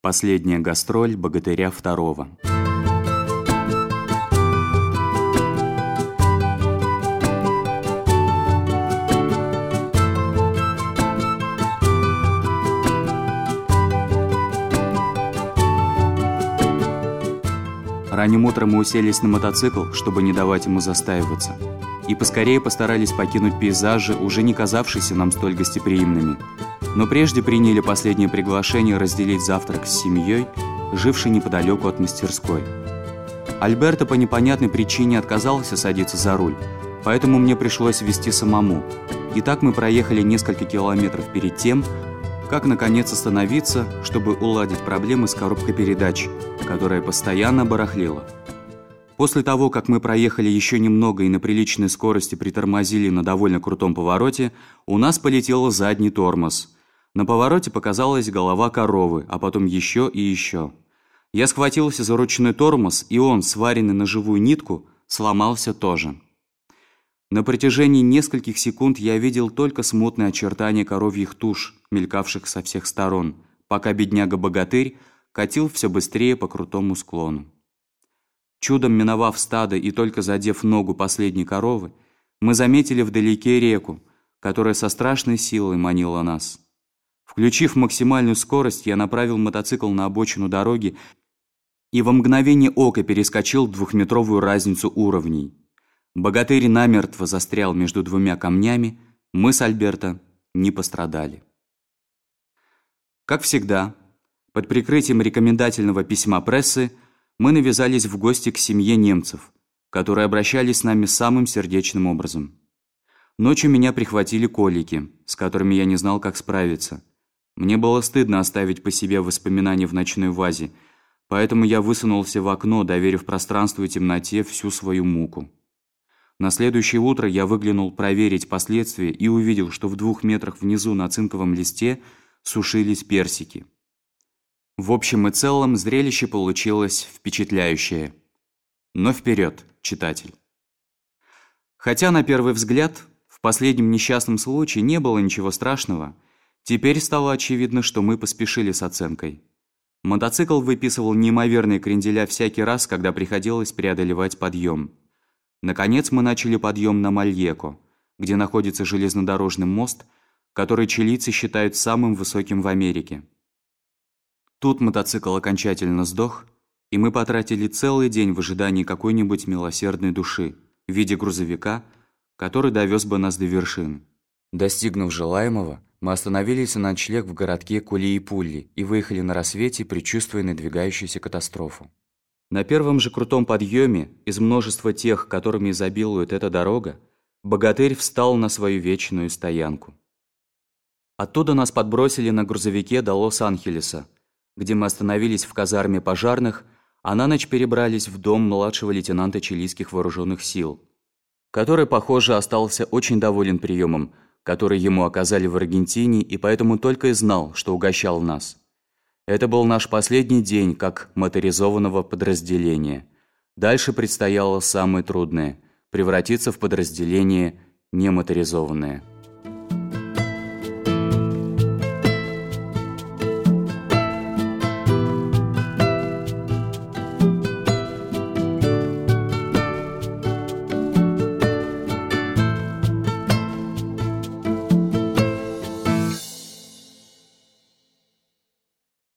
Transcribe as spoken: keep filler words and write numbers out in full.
Последняя гастроль богатыря второго. Ранним утром мы уселись на мотоцикл, чтобы не давать ему застаиваться, и поскорее постарались покинуть пейзажи, уже не казавшиеся нам столь гостеприимными. Но прежде приняли последнее приглашение разделить завтрак с семьей, жившей неподалеку от мастерской. Альберто по непонятной причине отказался садиться за руль, поэтому мне пришлось везти самому. И так мы проехали несколько километров перед тем, как наконец остановиться, чтобы уладить проблемы с коробкой передач, которая постоянно барахлила. После того, как мы проехали еще немного и на приличной скорости притормозили на довольно крутом повороте, у нас полетел задний тормоз. На повороте показалась голова коровы, а потом еще и еще. Я схватился за ручной тормоз, и он, сваренный на живую нитку, сломался тоже. На протяжении нескольких секунд я видел только смутные очертания коровьих туш, мелькавших со всех сторон, пока бедняга-богатырь катил все быстрее по крутому склону. Чудом миновав стадо и только задев ногу последней коровы, мы заметили вдалеке реку, которая со страшной силой манила нас. Включив максимальную скорость, я направил мотоцикл на обочину дороги и во мгновение ока перескочил двухметровую разницу уровней. Богатырь намертво застрял между двумя камнями, мы с Альберто не пострадали. Как всегда, под прикрытием рекомендательного письма прессы мы навязались в гости к семье немцев, которые обращались с нами самым сердечным образом. Ночью меня прихватили колики, с которыми я не знал, как справиться. Мне было стыдно оставить по себе воспоминания в ночной вазе, поэтому я высунулся в окно, доверив пространству и темноте всю свою муку. На следующее утро я выглянул проверить последствия и увидел, что в двух метрах внизу на цинковом листе сушились персики. В общем и целом зрелище получилось впечатляющее. Но вперед, читатель. Хотя на первый взгляд в последнем несчастном случае не было ничего страшного, теперь стало очевидно, что мы поспешили с оценкой. Мотоцикл выписывал неимоверные кренделя всякий раз, когда приходилось преодолевать подъем. Наконец мы начали подъем на Мальеко, где находится железнодорожный мост, который чилийцы считают самым высоким в Америке. Тут мотоцикл окончательно сдох, и мы потратили целый день в ожидании какой-нибудь милосердной души в виде грузовика, который довез бы нас до вершины. Достигнув желаемого, мы остановились на ночлег в городке Кулиипулли и выехали на рассвете, предчувствуя надвигающуюся катастрофу. На первом же крутом подъеме, из множества тех, которыми изобилует эта дорога, богатырь встал на свою вечную стоянку. Оттуда нас подбросили на грузовике до Лос-Анхелеса, где мы остановились в казарме пожарных, а на ночь перебрались в дом младшего лейтенанта чилийских вооруженных сил, который, похоже, остался очень доволен приемом, который ему оказали в Аргентине, и поэтому только и знал, что угощал нас. Это был наш последний день как моторизованного подразделения. Дальше предстояло самое трудное – превратиться в подразделение немоторизованное.